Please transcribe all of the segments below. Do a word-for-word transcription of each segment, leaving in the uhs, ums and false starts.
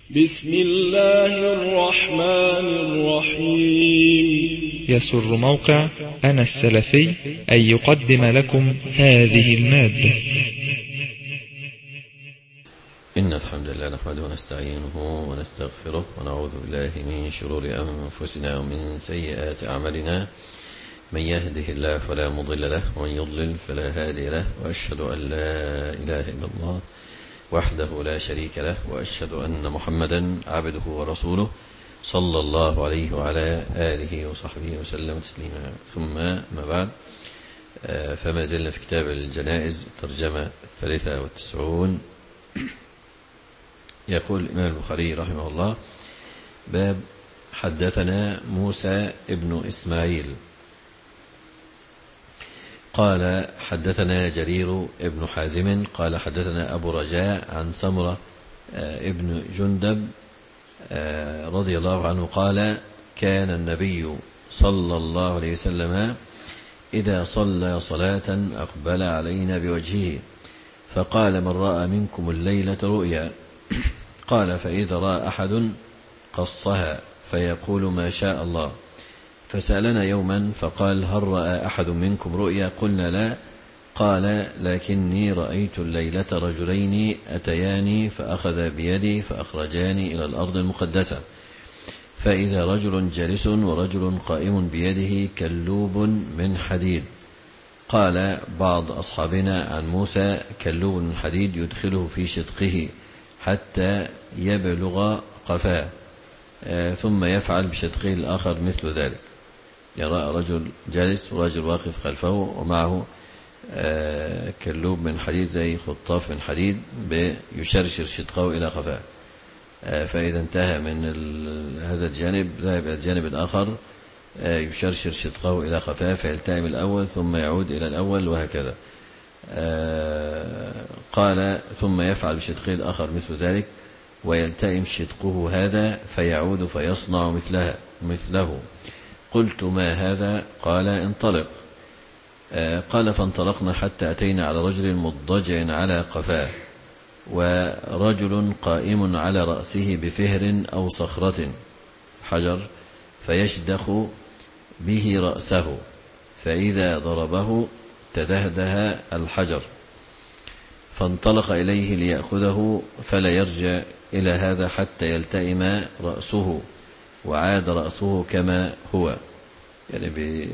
بسم الله الرحمن الرحيم. يسر موقع أنا السلفي أن يقدم لكم هذه المادة. إن الحمد لله نحمده ونستعينه ونستغفره ونعوذ بالله من شرور أنفسنا ومن سيئات أعمالنا. من يهده الله فلا مضل له ومن يضلل فلا هادي له، وأشهد أن لا إله إلا الله وحده لا شريك له، وأشهد أن محمدا عبده ورسوله صلى الله عليه وعلى آله وصحبه وسلم تسليما. ثم ما بعد، فما زلنا في كتاب الجنائز ترجمة الثالثة والتسعون. يقول الإمام البخاري رحمه الله: باب حدثنا موسى ابن إسماعيل قال حدثنا جرير ابن حازم قال حدثنا أبو رجاء عن سمرة ابن جندب رضي الله عنه قال: كان النبي صلى الله عليه وسلم إذا صلى صلاة أقبل علينا بوجهه فقال: من رأى منكم الليلة رؤيا؟ قال: فإذا رأى أحد قصها فيقول ما شاء الله. فسألنا يوما فقال: هل رأى أحد منكم رؤيا؟ قلنا لا. قال: لكني رأيت الليلة رجلين أتياني فأخذ بيدي فأخرجاني إلى الأرض المقدسة، فإذا رجل جالس ورجل قائم بيده كلوب من حديد. قال بعض أصحابنا عن موسى: كلوب من حديد يدخله في شدقه حتى يبلغ قفاه، ثم يفعل بشدقه الآخر مثل ذلك. يرى رجل جالس ورجل واقف خلفه ومعه كلوب من حديد زي خطاف من حديد يشرشر شدقه إلى قفاه، فإذا انتهى من هذا الجانب ذهب إلى الجانب الآخر يشرشر شدقه إلى قفاه فيلتئم الأول ثم يعود إلى الأول وهكذا. قال: ثم يفعل بشدقه الآخر مثل ذلك ويلتئم شدقه هذا فيعود فيصنع مثلها مثله. قلت: ما هذا؟ قال: انطلق. قال: فانطلقنا حتى أتينا على رجل مضطجع على قفاه ورجل قائم على رأسه بفهر أو صخرة حجر فيشدخ به رأسه، فإذا ضربه تدهده الحجر، فانطلق إليه ليأخذه فلا يرجع إلى هذا حتى يلتئم رأسه، وعاد رأسه كما هو، يعني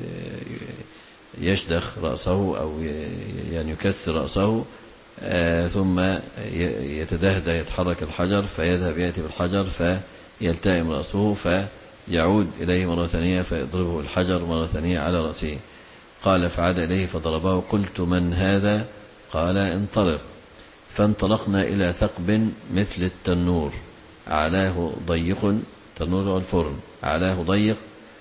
يشدخ رأسه أو يعني يكسر رأسه، ثم يتدهده يتحرك الحجر فيذهب يأتي بالحجر فيلتئم رأسه فيعود إليه مرة ثانية فيضربه الحجر مرة ثانية على رأسه. قال: فعاد إليه فضربه. قلت: من هذا؟ قال: انطلق. فانطلقنا إلى ثقب مثل التنور علاه ضيق، تنور والفرن علاه ضيق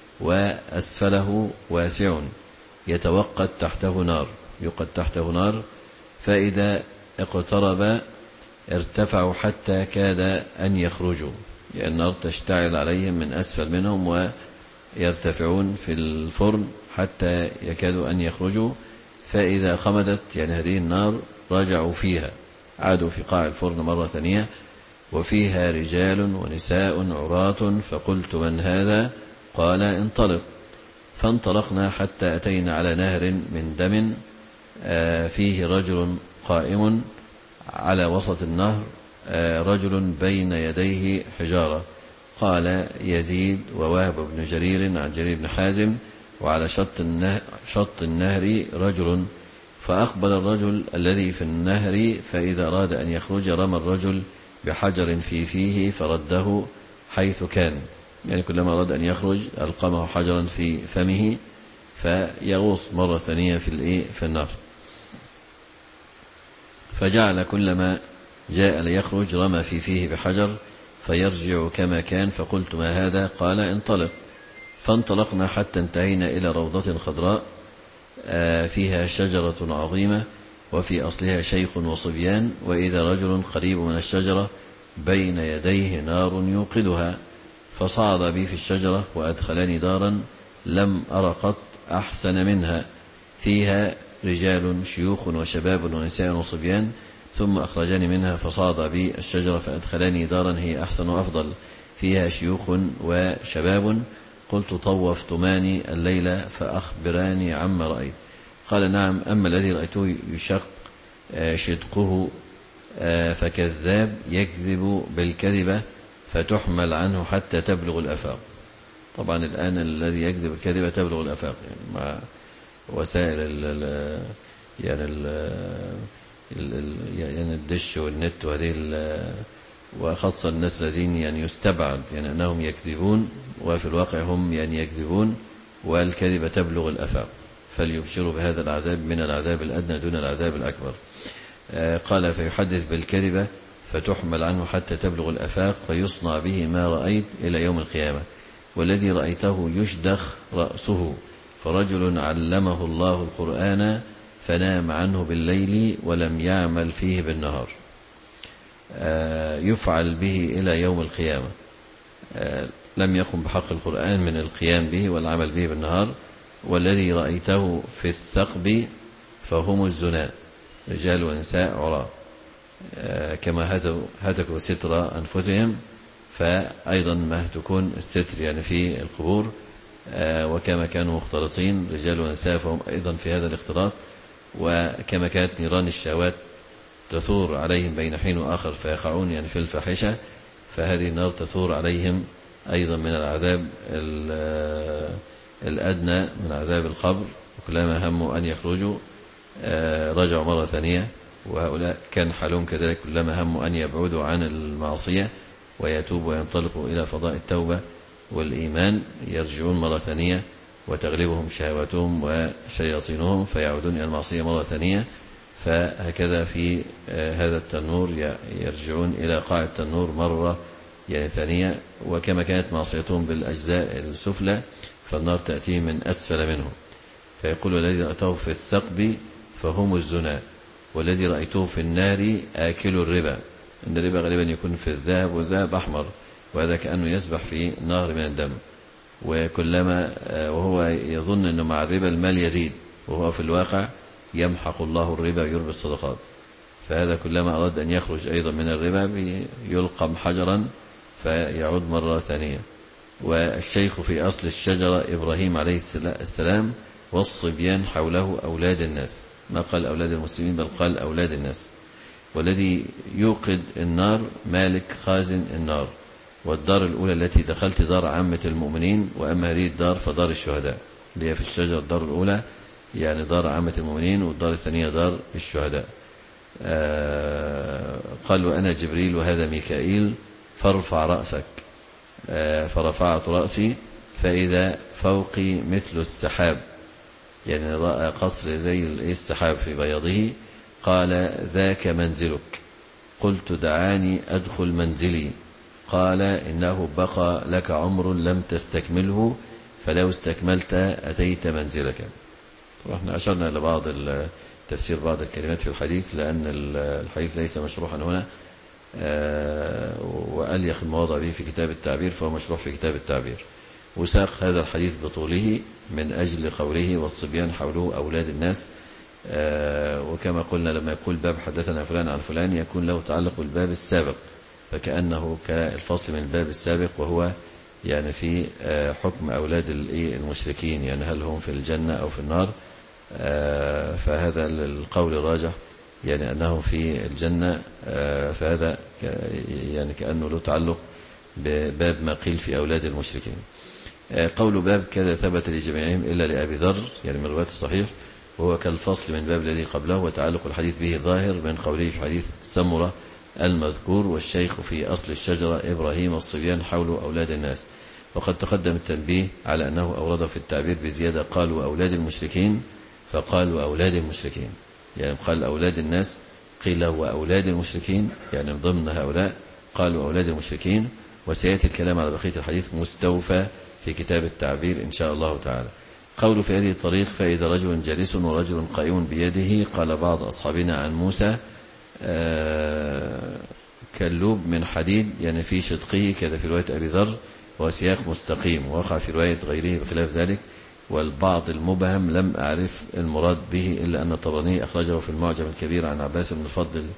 وأسفله واسع، يتوقد تحته نار يقد تحته نار، فإذا اقترب ارتفعوا حتى كاد أن يخرجوا، يعني النار تشتعل عليهم من أسفل منهم ويرتفعون في الفرن حتى يكادوا أن يخرجوا، فإذا خمدت يعني هذه النار رجعوا فيها، عادوا في قاع الفرن مرة ثانية وفيها رجال ونساء عراة. فقلت: من هذا؟ قال: انطلق. فانطلقنا حتى أتينا على نهر من دم فيه رجل قائم على وسط النهر، رجل بين يديه حجارة. قال يزيد ووهب بن جرير عن جرير بن حازم: وعلى شط النهر, شط النهر رجل، فأقبل الرجل الذي في النهر فإذا أراد أن يخرج رمى الرجل بحجر في فيه فرده حيث كان، يعني كلما أراد أن يخرج ألقمه حجرا في فمه فيغوص مرة ثانية في في النار، فجعل كلما جاء ليخرج رمى في فيه بحجر فيرجع كما كان. فقلت: ما هذا؟ قال: انطلق. فانطلقنا حتى انتهينا إلى روضة خضراء فيها شجرة عظيمة وفي أصلها شيخ وصبيان، وإذا رجل قريب من الشجرة بين يديه نار يوقدها، فصعد بي في الشجرة وأدخلني دارا لم أر قط أحسن منها، فيها رجال شيوخ وشباب ونساء وصبيان ثم أخرجني منها فصاد بي الشجرة فأدخلني دارا هي أحسن وأفضل فيها شيوخ وشباب. قلت طوفتماني الليلة فأخبراني عما رأيت. قال نعم، أما الذي رأيته يشق شدقه فكذاب يكذب بالكذبة فتحمل عنه حتى تبلغ الأفاق. طبعا الآن الذي يكذب الكذبة تبلغ الأفاق، يعني مع وسائل ال يعني ال يعني الدش والنت وهذه، وخاصة الناس الذين يعني يستبعد يعني أنهم يكذبون وفي الواقع هم يعني يكذبون، والكذبة تبلغ الأفاق، فليبشروا بهذا العذاب من العذاب الأدنى دون العذاب الأكبر. قال فيحدث بالكذبة فتحمل عنه حتى تبلغ الأفاق فيصنع به ما رأيت إلى يوم القيامة. والذي رأيته يشدخ رأسه، فرجل علمه الله القرآن فنام عنه بالليل ولم يعمل فيه بالنهار، يفعل به إلى يوم القيامة. لم يقم بحق القرآن من القيام به والعمل به بالنهار. والذي رأيته في الثقب فهم الزناء، رجال ونساء عراة، كما هتكوا ستر أنفسهم فأيضا ما تكون الستر يعني في القبور، وكما كانوا مختلطين رجال ونساء فهم أيضا في هذا الاختلاط. وكما كانت نيران الشهوات تثور عليهم بين حين وآخر فيقعون يعني في الفاحشة، فهذه النار تثور عليهم أيضا من العذاب الأدنى من عذاب القبر. وكلما هموا أن يخرجوا رجعوا مرة ثانية، وهؤلاء كان حالهم كذلك، كلما هموا أن يبعدوا عن المعصية ويتوبوا وينطلقوا إلى فضاء التوبة والإيمان يرجعون مرة ثانية وتغلبهم شهواتهم وشياطينهم فيعودون إلى المعصية مرة ثانية. فهكذا في هذا التنور يرجعون إلى قاع التنور مرة يعني ثانية. وكما كانت معصيتهم بالأجزاء السفلى فالنار تأتي من أسفل منهم. فيقول الذي رأيته في الثقب فهم الزنا، والذي رأيته في النار آكل الربا. إن الربا غالبا يكون في الذهب، والذهب أحمر، وهذا كأنه يسبح في نهر من الدم، وكلما وهو يظن أنه مع الربا المال يزيد، وهو في الواقع يمحق الله الربا ويربي الصدقات. فهذا كلما أراد أن يخرج أيضا من الربا يلقم حجرا فيعود مرة ثانية. والشيخ في أصل الشجرة إبراهيم عليه السلام، والصبيان حوله أولاد الناس، ما قال أولاد المسلمين بل قال أولاد الناس. والذي يوقد النار مالك خازن النار. والدار الأولى التي دخلت دار عامة المؤمنين، وأما هذه الدار فدار الشهداء اللي هي في الشجرة. الدار الأولى يعني دار عامة المؤمنين، والدار الثانية دار الشهداء. آه قال وأنا جبريل وهذا ميكائيل فارفع رأسك. آه فرفعت رأسي فإذا فوقي مثل السحاب، يعني رأى قصر زي السحاب في بياضه. قال ذاك منزلك. قلت دعاني أدخل منزلي. قال إنه بقى لك عمر لم تستكمله، فلو استكملت أتيت منزلك. طبعا احنا أشرنا لبعض تفسير بعض الكلمات في الحديث، لأن الحديث ليس مشروحا هنا، وأليق المواضع به في كتاب التعبير فهو مشروح في كتاب التعبير. وساق هذا الحديث بطوله من أجل قوله والصبيان حوله أولاد الناس. وكما قلنا لما يقول باب حدثنا فلان عن فلان يكون له تعلق بالباب السابق، فكأنه كالفصل من الباب السابق، وهو يعني في حكم أولاد المشركين، يعني هل هم في الجنة أو في النار. فهذا القول الراجح يعني أنهم في الجنة، فهذا يعني كأنه له تعلق بباب ما قيل في أولاد المشركين. قول باب كذا ثبت لجميعهم إلا لأبي ذر يعني من رواية الصحيح، وهو كالفصل من باب الذي قبله، وتعلق الحديث به ظاهر من قوله في حديث سمرة المذكور والشيخ في أصل الشجرة إبراهيم والصبيان حول أولاد الناس. وقد تقدم التنبيه على أنه أورده في التعبير بزيادة قالوا أولاد المشركين فقالوا أولاد المشركين، يعني قال أولاد الناس قيل وأولاد المشركين، يعني ضمن هؤلاء قالوا أولاد المشركين. وسيأتي الكلام على بقية الحديث مستوفى في كتاب التعبير إن شاء الله تعالى. قول في هذه الطريق فإذا رجل جالس ورجل قائم بيده. قال بعض أصحابنا عن موسى كاللوب من حديد يعني في شدقه كذا في رواية أبي ذر، وسياق مستقيم، وقع في رواية غيره بخلاف ذلك. والبعض المبهم لم أعرف المراد به إلا أن الطبراني أخرجه في المعجم الكبير عن عباس بن الفضل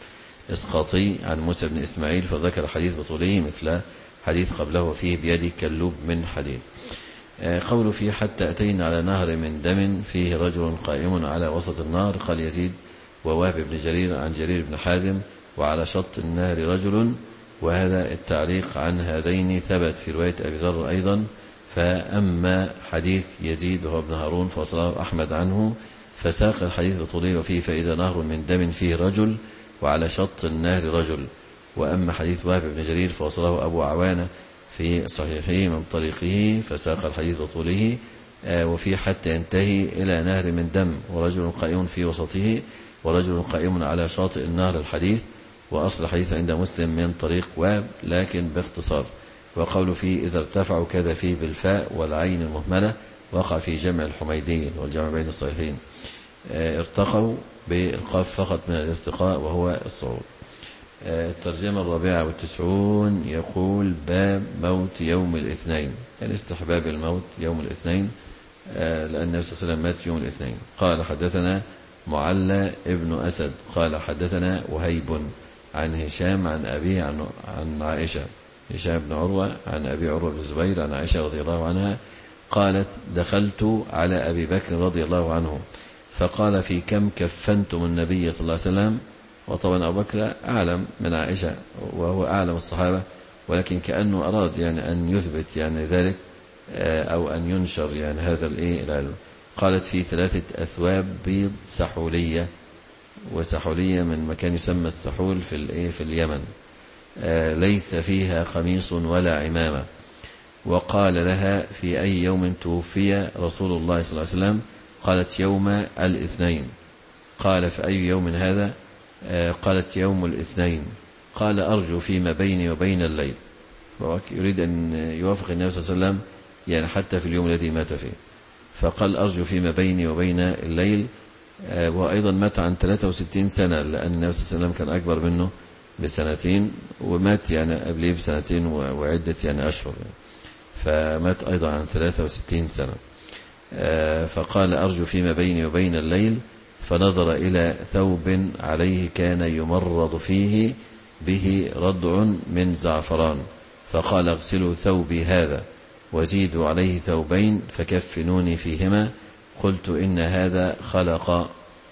إسقاطي عن موسى بن إسماعيل فذكر حديث بطوله مثل حديث قبله فيه بيدي كاللوب من حديد. قول فيه حتى أتينا على نهر من دم فيه رجل قائم على وسط النهر. قال يزيد ووهب بن جرير عن جرير بن حازم وعلى شط النهر رجل، وهذا التعليق عن هذين ثبت في رواية أبي ذر أيضا. فأما حديث يزيد وهو ابن هارون فوصله أحمد عنه فساق الحديث بطوله وفيه فإذا نهر من دم فيه رجل وعلى شط النهر رجل. وأما حديث وهب بن جرير فوصله أبو عوانة في صحيحه من طريقه فساق الحديث بطوله وفي حتى ينتهي إلى نهر من دم ورجل قائم في وسطه ورجل قائم على شاطئ النهر الحديث. وأصل الحديث عند مسلم من طريق وهب لكن باختصار. وقول فيه إذا ارتفعوا كذا فيه بالفاء والعين المهملة وقع في جمع الحميدي والجمع بين الصحيحين. ارتقوا بالقاف فقط من الارتقاء وهو الصعود. الترجمة الرابعة والتسعون يقول باب موت يوم الاثنين، يعني استحباب الموت يوم الاثنين لأن النبي صلى الله عليه وسلم مات يوم الاثنين. قال حدثنا معلى ابن أسد قال حدثنا وهيب عن هشام عن أبيه عن, عن عائشة، هشام بن عروة عن أبي عروة بن الزبير عن عائشة رضي الله عنها قالت دخلت على أبي بكر رضي الله عنه فقال في كم كفنتم النبي صلى الله عليه وسلم. وطبعا أبو بكر أعلم من عائشة وهو أعلم الصحابة، ولكن كأنه أراد يعني أن يثبت يعني ذلك أو أن ينشر يعني هذا العلم. قالت في ثلاثة أثواب بيض سحولية، وسحولية من مكان يسمى السحول في في اليمن، ليس فيها قميص ولا عمامة. وقال لها في أي يوم توفي رسول الله صلى الله عليه وسلم؟ قالت يوم الاثنين. قال في أي يوم هذا؟ قالت يوم الاثنين. قال أرجو فيما بيني وبين الليل، يريد أن يوافق النبي صلى الله عليه وسلم يعني حتى في اليوم الذي مات فيه. فقال أرجو فيما بيني وبين الليل. وأيضا مات عن ثلاثة وستين سنة لأن النبي صلى الله عليه وسلم كان أكبر منه بسنتين، ومات يعني قبله بسنتين وعدة يعني أشهر، فمات أيضا عن ثلاثة وستين سنة. فقال أرجو فيما بيني وبين الليل. فنظر إلى ثوب عليه كان يمرض فيه به ردع من زعفران فقال اغسلوا ثوبي هذا وزيدوا عليه ثوبين فكفنوني فيهما. قلت إن هذا خلق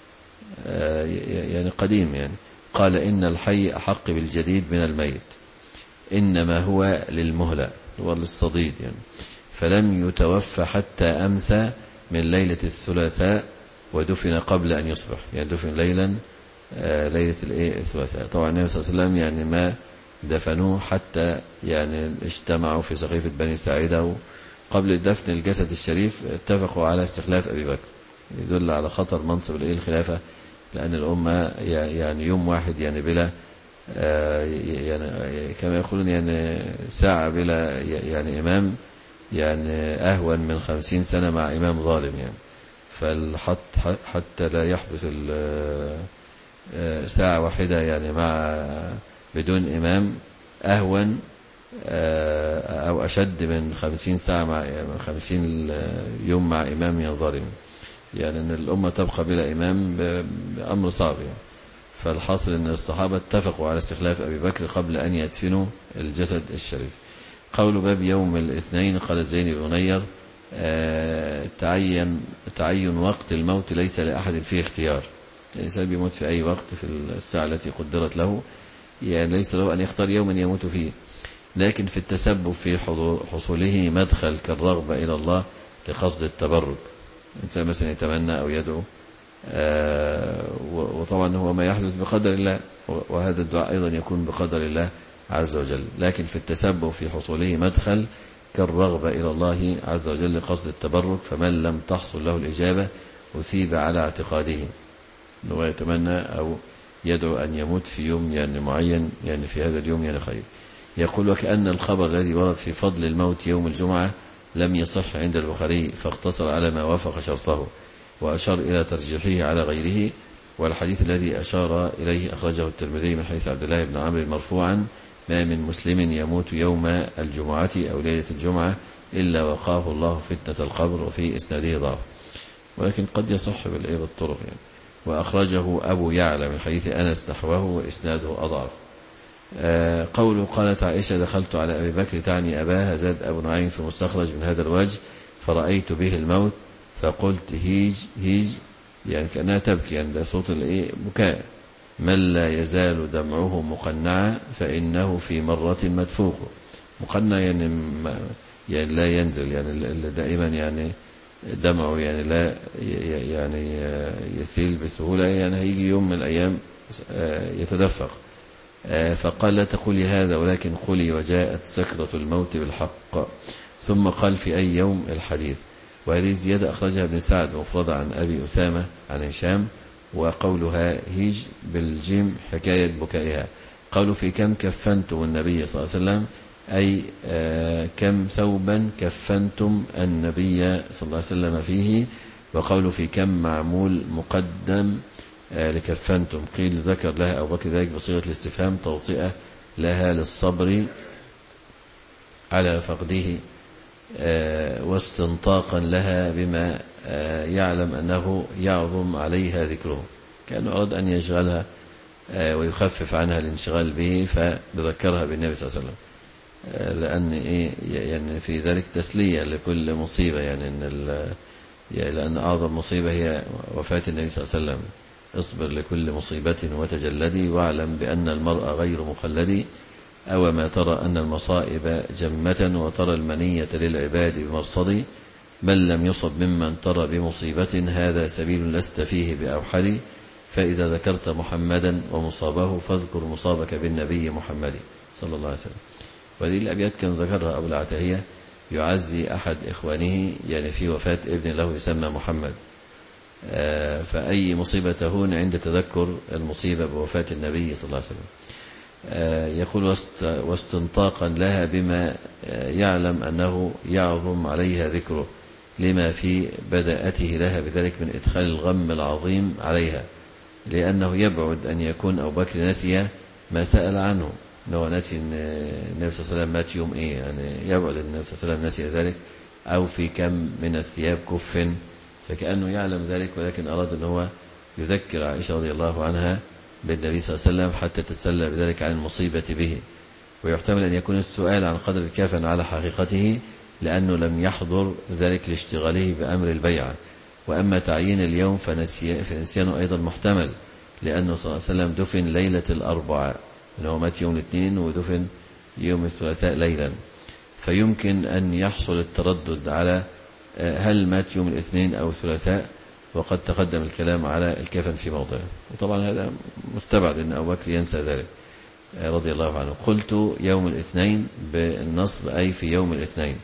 يعني قديم يعني. قال إن الحي أحق بالجديد من الميت، إنما هو للمهلة وللصديد يعني. فلم يتوفى حتى أمسى من ليلة الثلاثاء ودفن قبل أن يصبح، يعني دفن ليلا ليلة الثلاثاء. طبعا النبي صلى الله عليه وسلم يعني ما دفنوه حتى يعني اجتمعوا في سقيفة بني ساعدة قبل دفن الجسد الشريف، اتفقوا على استخلاف أبي بكر، يدل على خطر منصب الخلافة، لأن الأمة يعني يوم واحد يعني بلا يعني كما يقولون يعني ساعة بلا يعني إمام يعني أهون من خمسين سنة مع إمام ظالم يعني. فالحت حتى لا يحدث ساعة واحدة يعني مع بدون إمام أهون أو أشد من خمسين ساعة مع خمسين يوم مع إمام ظالم، يعني أن الأمة تبقى بلا إمام بأمر صعب يعني. فالحاصل أن الصحابة اتفقوا على استخلاف أبي بكر قبل أن يدفنوا الجسد الشريف. قول باب يوم الاثنين. قال زين بن نير تعين تعين وقت الموت ليس لأحد فيه اختيار، الإنسان بيموت في أي وقت في الساعة التي قدرت له، يعني ليس له أن يختار يوما يموت فيه، لكن في التسبب في حصوله مدخل كالرغبة إلى الله لقصد التبرك. الإنسان مثلا يتمنى أو يدعو وطبعا هو ما يحدث بقدر الله، وهذا الدعاء أيضا يكون بقدر الله عز وجل، لكن في التسبب في حصوله مدخل كالرغبة إلى الله عز وجل لقصد التبرك. فمن لم تحصل له الإجابة أثيب على اعتقاده أنه يتمنى أو يدعو أن يموت في يوم يعني معين، يعني في هذا اليوم يعني خير. يقول وكأن الخبر الذي ورد في فضل الموت يوم الجمعة لم يصح عند البخاري، فاقتصر على ما وافق شرطه وأشار إلى ترجيحه على غيره. والحديث الذي أشار إليه أخرجه الترمذي من حديث عبد الله بن عمرو مرفوعا ما من مسلم يموت يوم الجمعة أو ليلة الجمعة إلا وقاه الله فتنة القبر، وفي إسناده ضعف، ولكن قد يصح بالطرق يعني. وأخرجه أبو يعلى من حديث أنس نحوه وإسناده أضعف. آه قوله قالت عائشة دخلت على أبي بكر تعني أباها زاد أبو نعيم في المستخرج من هذا الوجه فرأيت به الموت فقلت هيج هيج يعني كأنها تبكي يعني ده صوت الإيه بكاء. من لا يزال دمعه مقنعا فإنه في مرة مدفوق. مقنع يعني, يعني لا ينزل يعني دائما يعني دمعه يعني لا يعني يسيل بسهولة يعني هيجي يوم من الأيام يتدفق. فقال لا تقولي هذا ولكن قولي وجاءت سكرة الموت بالحق. ثم قال في أي يوم الحديث. وهذه الزيادة أخرجها ابن سعد مفردة عن أبي أسامة عن هشام وقولها هيج بالجيم حكاية بكائها. قالوا في كم كفنتم النبي صلى الله عليه وسلم أي آه كم ثوبا كفنتم النبي صلى الله عليه وسلم فيه. وقالوا في كم معمول مقدم آه لكفنتم. قيل ذكر لها أبو بكر ذلك بصيغة الاستفهام توطئة لها للصبر على فقده آه واستنطاقا لها بما آه يعلم أنه يعظم عليها ذكره. كأنه أراد أن يشغلها آه ويخفف عنها الانشغال به فذكرها بالنبي صلى الله عليه وسلم لأن إيه يعني في ذلك تسلية لكل مصيبة يعني إن يعني لأن أعظم مصيبة هي وفاة النبي صلى الله عليه وسلم. اصبر لكل مصيبة وتجلدي واعلم بأن المرء غير مخلد أو ما ترى أن المصائب جمة وترى المنية للعباد بمرصد بل لم يصب ممن ترى بمصيبة هذا سبيل لست فيه بأوحد فإذا ذكرت محمدا ومصابه فاذكر مصابك بالنبي محمد صلى الله عليه وسلم. وهذه الأبيات كان ذكرها أبو العتاهية يعزي أحد إخوانه يعني في وفاة ابن له يسمى محمد. فأي مصيبة تهون عند تذكر المصيبة بوفاة النبي صلى الله عليه وسلم. يقول واستنطاقا لها بما يعلم أنه يعظم عليها ذكره لما في بدأته لها بذلك من إدخال الغم العظيم عليها لأنه يبعد أن يكون أبو بكر نسي ما سأل عنه أنه نسي النبي صلى الله عليه وسلم مات يوم إيه يعني يبعد النبي صلى الله عليه وسلم نسي ذلك أو في كم من الثياب كف فكأنه يعلم ذلك ولكن أراد أن هو يذكر عائشة رضي الله عنها بالنبي صلى الله عليه وسلم حتى تتسلى بذلك عن المصيبة به. ويحتمل أن يكون السؤال عن قدر الكفن على حقيقته لأنه لم يحضر ذلك لاشتغاله بأمر البيعة. وأما تعيين اليوم فنسيانه أيضا محتمل لأنه صلى الله عليه وسلم دفن ليلة الأربعاء أنه مات يوم الاثنين ودفن يوم الثلاثاء ليلا فيمكن أن يحصل التردد على هل مات يوم الاثنين أو الثلاثاء وقد تقدم الكلام على الكفن في موضعه. وطبعا هذا مستبعد أن أبو بكر ينسى ذلك رضي الله عنه. قلت يوم الاثنين بالنصب أي في يوم الاثنين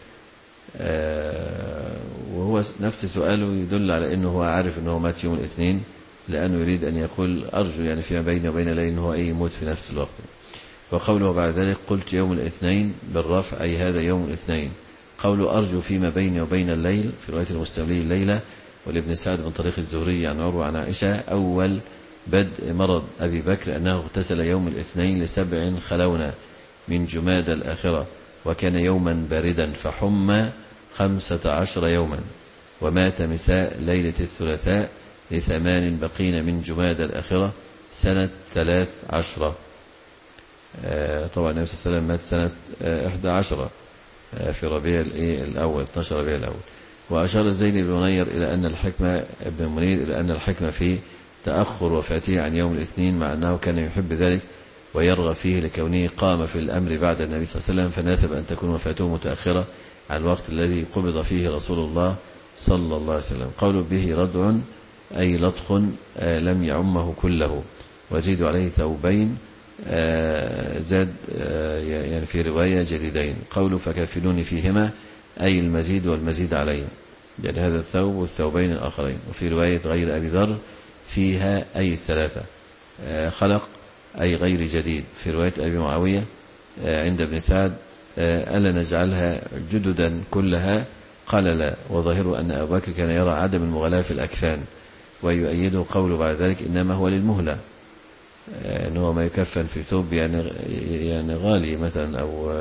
وهو نفس سؤاله يدل على أنه هو عارف أنه مات يوم الاثنين لأنه يريد أن يقول أرجو يعني فيما بينه وبين الليل أنه أي يموت في نفس الوقت. وقوله بعد ذلك قلت يوم الاثنين بالرفع أي هذا يوم الاثنين. قوله أرجو فيما بيني وبين الليل في رواية المستملي الليلة والابن سعد من طريق الزهري عن عروة عن عائشة أول بدء مرض أبي بكر أنه اغتسل يوم الاثنين لسبع خلونا من جماد الآخرة وكان يوما باردا فحمى خمسة عشر يوما ومات مساء ليلة الثلاثاء لثمان بقين من جماد الآخرة سنة ثلاث عشرة. آه طبعا النبي صلى الله عليه وسلم مات سنة آه إحدى عشرة آه في ربيع الأول اثني عشر ربيع الأول. وأشار الزيد بن منير إلى أن الحكمة ابن منير إلى أن الحكمة في تأخر وفاته عن يوم الاثنين مع أنه كان يحب ذلك ويرغب فيه لكونه قام في الأمر بعد النبي صلى الله عليه وسلم فناسب أن تكون وفاته متأخرة عن الوقت الذي قبض فيه رسول الله صلى الله عليه وسلم. قول به ردع أي لطخ لم يعمه كله وزيد عليه ثوبين زاد يعني في رواية جديدين. قول فكفلوني فيهما أي المزيد والمزيد عليه يعني هذا الثوب والثوبين الآخرين. وفي رواية غير أبي ذر فيها أي الثلاثة. خلق أي غير جديد. في رواية أبي معاوية عند ابن سعد ألا نجعلها جددا كلها قال لا وظاهر أن أبو بكر كان يرى عدم المغالاة في الأكفان ويؤيده قوله بعد ذلك إنما هو للمهلة أنه ما يكفن في ثوب يعني يعني غالي مثلا أو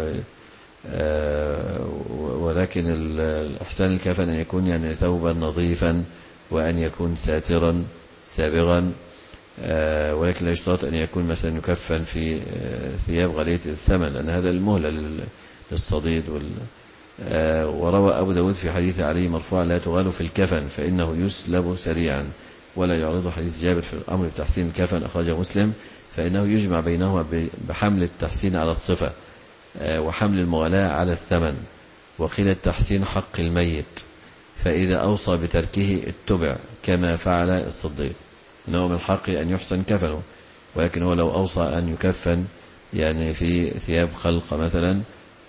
ولكن الأحسن الكفن أن يكون يعني ثوبا نظيفا وأن يكون ساترا سابغا، ولكن لا يشترط أن يكون مثلا يكفن في ثياب غالية الثمن، لأن هذا المهلة للصديد. وروى أبو داود في حديث علي مرفوعا: لا تغال في الكفن فإنه يسلب سريعا، ولا يعرض حديث جابر في الأمر بتحسين الكفن أخرجه مسلم، فإنه يجمع بينهما بحمل التحسين على الصفة وحمل المغالاة على الثمن. وقيل التحسين حق الميت، فإذا أوصى بتركه اتبع كما فعل الصديق، إنه من الحق أن يحسن كفنه، ولكن هو لو أوصى أن يكفن يعني في ثياب خلق مثلا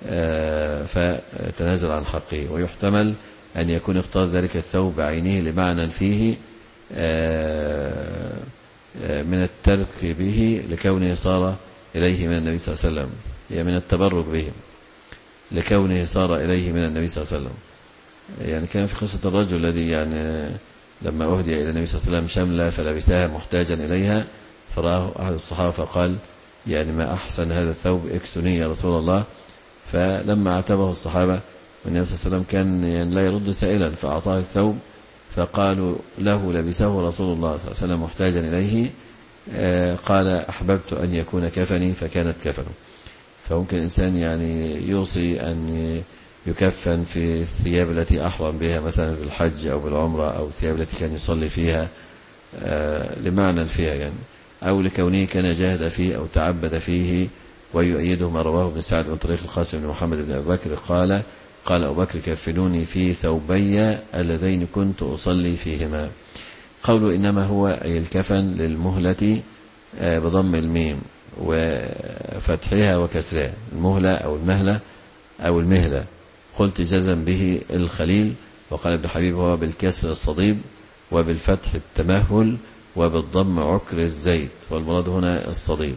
فتنازل عن حقه. ويحتمل أن يكون اختار ذلك الثوب بعينه لمعنى فيه من الترك به لكونه صار إليه من النبي صلى الله عليه وسلم، يعني من التبرك به لكونه صار إليه من النبي صلى الله عليه وسلم. يعني كان في قصة الرجل الذي يعني لما أهدي إلى النبي صلى الله عليه وسلم شملة فلبسها محتاجا إليها، فرآه أحد الصحابة فقال: يعني ما أحسن هذا الثوب، اكسني يا رسول الله. فلما اعتبه الصحابة والنبي صلى الله عليه وسلم كان يعني لا يرد سائلا، فأعطاه الثوب، فقالوا له: لبسه رسول الله صلى الله عليه وسلم محتاجا إليه. قال: أحببت أن يكون كفني، فكانت كفنه. فممكن الإنسان يعني يوصي أن يكفن في الثياب التي أحرم بها مثلا في الحج أو بالعمرة، أو الثياب التي كان يصلي فيها لمعنى فيها يعني، أو لكونه كان جاهد فيه أو تعبد فيه. ويؤيده ما رواه ابن سعد من طريق القاسم بن محمد بن أبي بكر قال: قال أبو بكر: كفنوني في ثوبي اللذين كنت أصلي فيهما. قوله إنما هو أي الكفن للمهلة بضم الميم وفتحها وكسرها، المهلة أو المهلة أو المهلة. قلت جزم به الخليل. وقال ابن حبيب: هو بالكسر الصديب، وبالفتح التمهل، وبالضم عكر الزيت، والمراد هنا الصديب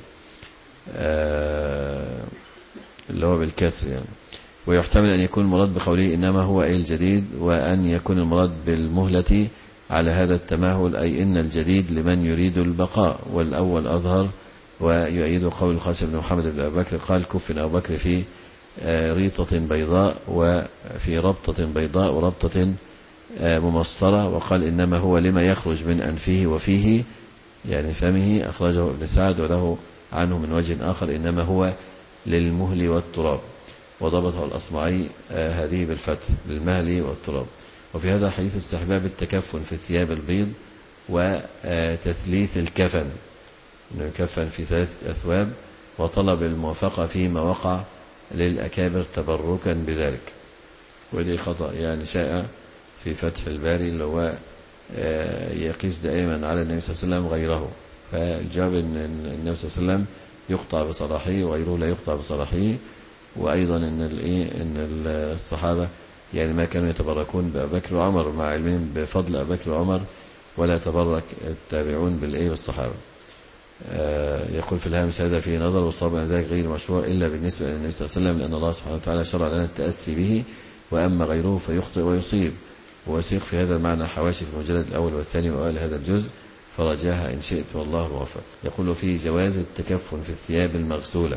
آه اللي هو بالكسر يعني. ويحتمل أن يكون المراد بقوله إنما هو أي الجديد، وأن يكون المراد بالمهلة على هذا التمهل أي إن الجديد لمن يريد البقاء، والأول أظهر. ويؤيد قول القاسم بن محمد بن أبي بكر قال: كفن أبو بكر في ريطة بيضاء وفي ربطة بيضاء وربطة ممصرة. وقال: إنما هو لما يخرج من أنفه وفيه، يعني فمه. أخرجه ابن سعد وله عنه من وجه آخر: إنما هو للمهل والتراب. وضبطه الأصمعي هذه بالفتح، للمهل والتراب. وفي هذا الحديث استحباب التكفن في الثياب البيض وتثليث الكفن، إنه يكفن في ثلاث أثواب، وطلب الموافقة فيما وقع للأكابر تبركا بذلك. ودي خطأ يعني شائع في فتح الباري، اللي هو يقيس دائما على النبي صلى الله عليه وسلم غيره. فالجواب أن النبي صلى الله عليه وسلم يقطع بصلاحه وغيره لا يقطع بصلاحه. وأيضا أن أن الصحابة يعني ما كانوا يتبركون بأبي بكر وعمر مع علمهم بفضل أبي بكر وعمر، ولا يتبرك التابعون بالإيه بالصحابة. يقول في الهامش: هذا فيه نظر، والصواب أن ذلك غير مشروع إلا بالنسبة للنبي صلى الله عليه وسلم، لأن الله سبحانه وتعالى شرع لنا التأسي به، وأما غيره فيخطئ ويصيب. ووثيق في هذا المعنى حواشي في المجلد الأول والثاني وأول هذا الجزء، فرجاها إن شئت والله الموفق. يقول فيه جواز التكفن في الثياب المغسولة،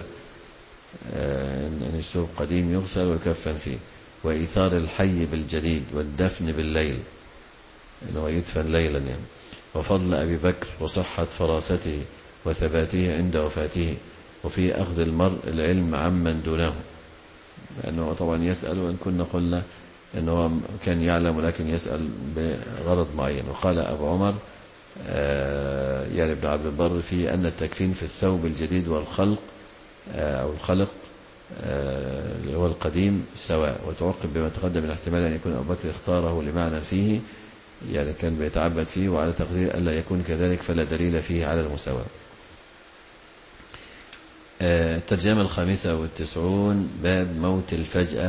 أن الثوب قديم يغسل ويكفن فيه، وإيثار الحي بالجديد، والدفن بالليل، أنه يدفن ليلا يعني. وفضل أبي بكر وصحة فراسته وثباته عند وفاته، وفي أخذ المرء العلم عمن دونه، لأنه طبعا يسأل، وإن كنا قلنا أنه كان يعلم ولكن يسأل بغرض معين. وقال أبو عمر يعني ابن عبد البر في أن التكفين في الثوب الجديد والخلق أو الخلق اللي هو القديم سواء. وتعقب بما تقدم من احتمال أن يكون أبو بكر اختاره لمعنى فيه، يعني كان بيتعبد فيه، وعلى تقدير ألا يكون كذلك فلا دليل فيه على المساواة. الترجمة الخامسة والتسعون، باب موت الفجأة.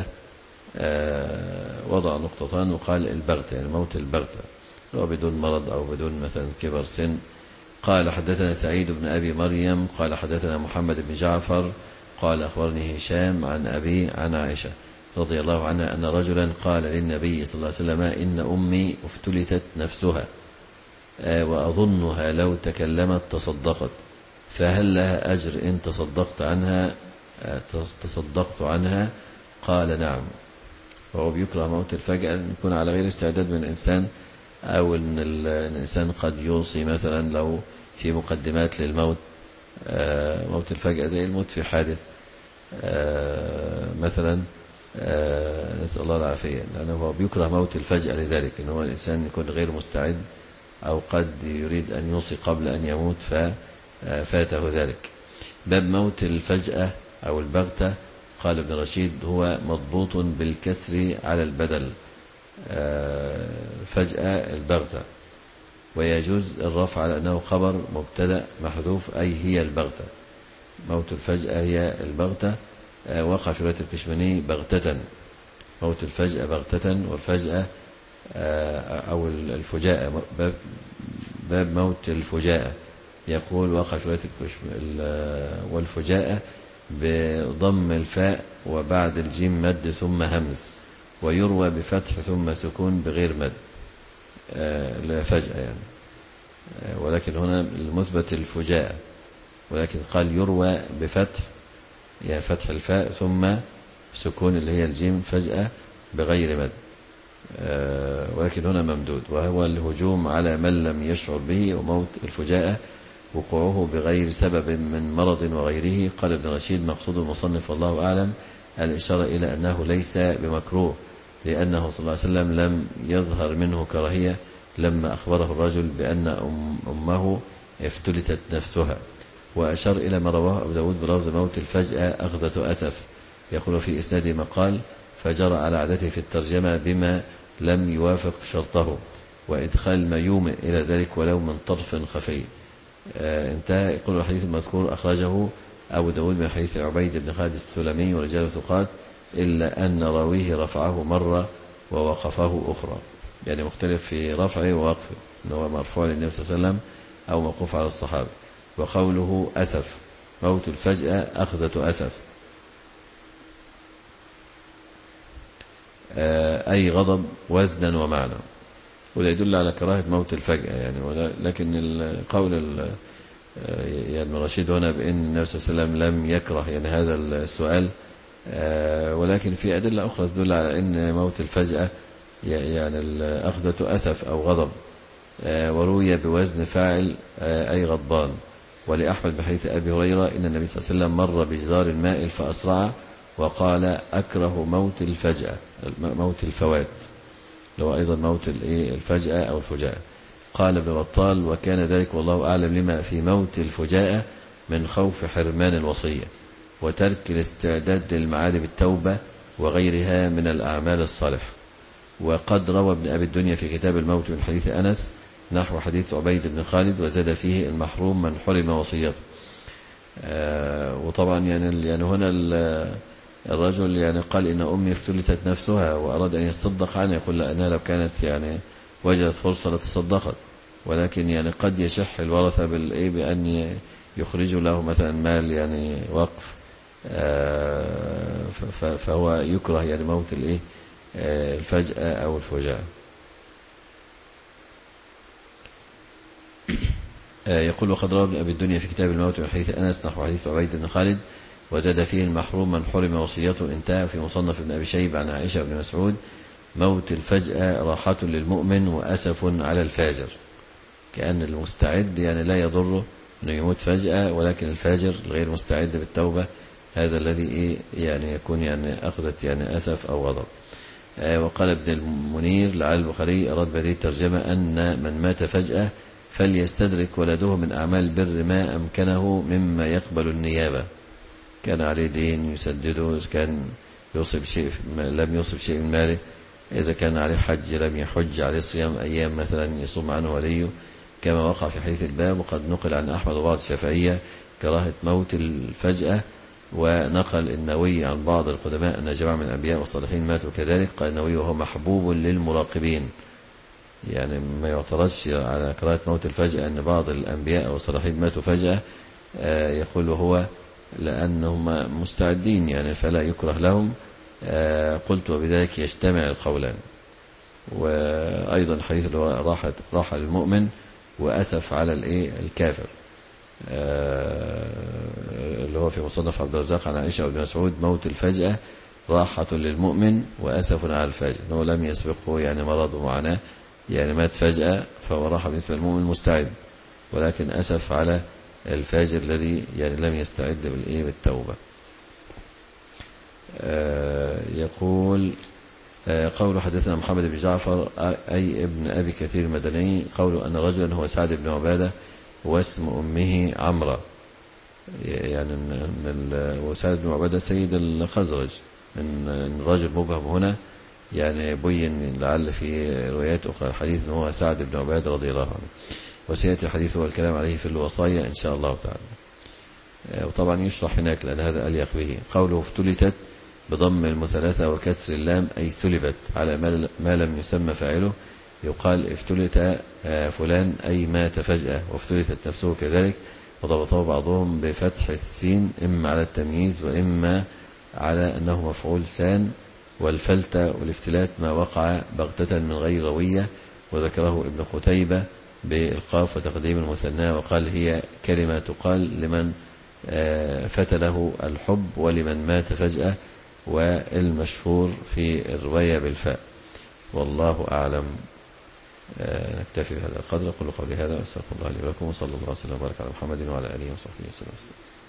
وضع نقطتان وقال البغتة، يعني موت البغتة هو بدون مرض أو بدون مثلا كبر سن. قال: حدثنا سعيد بن أبي مريم قال حدثنا محمد بن جعفر قال أخبرني هشام عن أبي عن عائشة رضي الله عنها أن رجلا قال للنبي صلى الله عليه وسلم: إن أمي افتلتت نفسها وأظنها لو تكلمت تصدقت، فهل لها أجر إن تصدقت عنها تصدقت عنها؟ قال: نعم. وهو بيكره موت الفجأة، أن يكون على غير استعداد من الإنسان أو أن الإنسان قد يوصي مثلا لو في مقدمات للموت، موت الفجأة زي الموت في حادث مثلا، نسأل الله العافية، لأنه هو بيكره موت الفجأة لذلك أنه هو الإنسان يكون غير مستعد أو قد يريد أن يوصي قبل أن يموت ففاته ذلك. باب موت الفجأة أو البغتة، قال ابن رشيد هو مضبوط بالكسر على البدل، فجأة البغتة، ويجوز الرفع على أنه خبر مبتدأ محذوف أي هي البغتة. موت الفجأة هي البغتة، وقع في رواية الكشماني بغتة، موت الفجأة بغتة، والفجأة أو الفجاءة، باب, باب موت الفجاءة، يقول وقع في رواية والفجاءة بضم الفاء وبعد الجيم مد ثم همز، ويروى بفتح ثم سكون بغير مد، لا فجأة يعني، ولكن هنا المثبت الفجاءة، ولكن قال يروى بفتح يعني فتح الفاء ثم سكون اللي هي الجيم فجأة بغير مد، ولكن هنا ممدود، وهو الهجوم على من لم يشعر به. وموت الفجاءة وقوعه بغير سبب من مرض وغيره. قال ابن رشيد مقصود المصنف والله أعلم الإشارة إلى أنه ليس بمكروه، لأنه صلى الله عليه وسلم لم يظهر منه كراهية لما أخبره الرجل بأن أم أمه افتلتت نفسها. وأشار إلى ما رواه أبو داود بلفظ موت الفجأة أخذة أسف، يقول في إسناده مقال فجرى على عادته في الترجمة بما لم يوافق شرطه، وإدخال ما يومئ إلى ذلك ولو من طرف خفي. آه انتهى. يقول الحديث المذكور أخرجه أبو داود من حديث عبيد بن خالد السلمي ورجال ثقات، إلا أن راويه رفعه مرة ووقفه أخرى، يعني مختلف في رفعه ووقفه، أنه مرفوع للنبي صلى الله عليه وسلم أو موقوف على الصحابة. وقوله أسف موت الفجأة أخذة أسف، آه أي غضب وزنا ومعنى، وده يدل على كراهة موت الفجأة يعني. لكن القول يعني ابن رشيد هنا بأن النبي صلى الله عليه وسلم لم يكره يعني هذا السؤال، ولكن في أدلة أخرى تدل على أن موت الفجأة يعني أخذة أسف أو غضب، وروي بوزن فاعل أي غضبان. ولأحمد بحديث أبي هريرة إن النبي صلى الله عليه وسلم مر بجدار مائل فأسرع وقال أكره موت الفجأة، موت الفوات، لو أيضا موت الفجأة أو الفجاءة. قال ابن بطال وكان ذلك والله أعلم لما في موت الفجاءة من خوف حرمان الوصية وترك الاستعداد للمعاد بالتوبة وغيرها من الأعمال الصالحة. وقد روى ابن أبي الدنيا في كتاب الموت من حديث أنس نحو حديث عبيد بن خالد، وزاد فيه المحروم من حرم وصيته. آه وطبعا يعني, يعني هنا الرجل يعني قال إن أمي افتلتت نفسها وأراد أن يتصدق عنها، يقول لأنها لو كانت يعني وجدت فرصة لتصدقت، ولكن يعني قد يشح الورثة بالإيه بأن يخرجوا له مثلا مال يعني وقف، آه فهو يكره يعني موت الإيه آه الفجأة أو الفجاءة. آه يقول وقد روى ابن أبي الدنيا في كتاب الموت من حديث أنس نحو حديث عبيد بن خالد، وزاد فيه المحروم من حرم وصيته. انتهى. في مصنف ابن أبي شيبة عن عائشة بن مسعود موت الفجأة راحة للمؤمن وأسف على الفاجر، كأن المستعد يعني لا يضره أنه يموت فجأة، ولكن الفاجر الغير مستعد بالتوبة هذا الذي إيه يعني يكون يعني أخذت يعني أسف أو غضب. آه وقال ابن المنير لعل البخاري أراد بهذه الترجمة أن من مات فجأة فليستدرك ولده من أعمال البر ما أمكنه مما يقبل النيابة، كان عليه دين يسدده، إذا كان يصب شيء لم يصب شيء من ماله، إذا كان عليه حج لم يحج، عليه صيام أيام مثلا يصوم عنه وليه، كما وقع في حديث الباب. وقد نقل عن أحمد وبعض الشافعية كراهة موت الفجأة، ونقل النووي عن بعض القدماء أن جماعة من الأنبياء والصالحين ماتوا كذلك. قال النووي وهو محبوب للمراقبين، يعني ما يعترضش على كراهة موت الفجأة أن بعض الأنبياء والصالحين ماتوا فجأة، يقول هو لأنهم مستعدين يعني فلا يكره لهم. قلت وبذلك يجتمع القولان. وأيضا الحديث اللي هو راحة راحة للمؤمن وأسف على الإيه الكافر، اللي هو في مصنف عبد الرزاق عن عائشة وابن مسعود موت الفجأة راحة للمؤمن وأسف على الفاجر، أنه لم يسبقه يعني مرض ومعاناة يعني مات فجأة فهو راح بالنسبة للمؤمن مستعد، ولكن أسف على الفاجر الذي يعني لم يستعد بالإيه بالتوبة. آه يقول آه قول حدثنا محمد بن جعفر أي ابن أبي كثير المدني قول أن رجلا هو سعد بن عبادة واسم أمه عمرة، يعني أن وسعد بن عبادة سيد الخزرج، أن الرجل مبهم هنا يعني بين لعل في روايات أخرى الحديث أنه هو سعد بن عبادة رضي الله عنه، وسيأتي الحديث والكلام عليه في الوصايا إن شاء الله تعالى، وطبعا يشرح هناك لأن هذا أليق به. قوله افتلتت بضم المثلثة وكسر اللام أي سلبت على ما لم يسمى فاعله، يقال افتلت فلان أي مات فجأة، وافتلتت نفسه كذلك، وضبطه بعضهم بفتح السين إما على التمييز وإما على أنه مفعول ثان، والفلتة والافتلات ما وقع بغتة من غير روية، وذكره ابن قتيبة بالقاف وتقديم المثنى، وقال هي كلمة تقال لمن فتله الحب ولمن مات فجأة، والمشهور في الرواية بالفاء، والله أعلم. نكتفي بهذا القدر، قل قولي هذا واستغفر الله لي ولكم، وصلى الله وسلم وبارك على محمد وعلى آله وصحبه وسلم.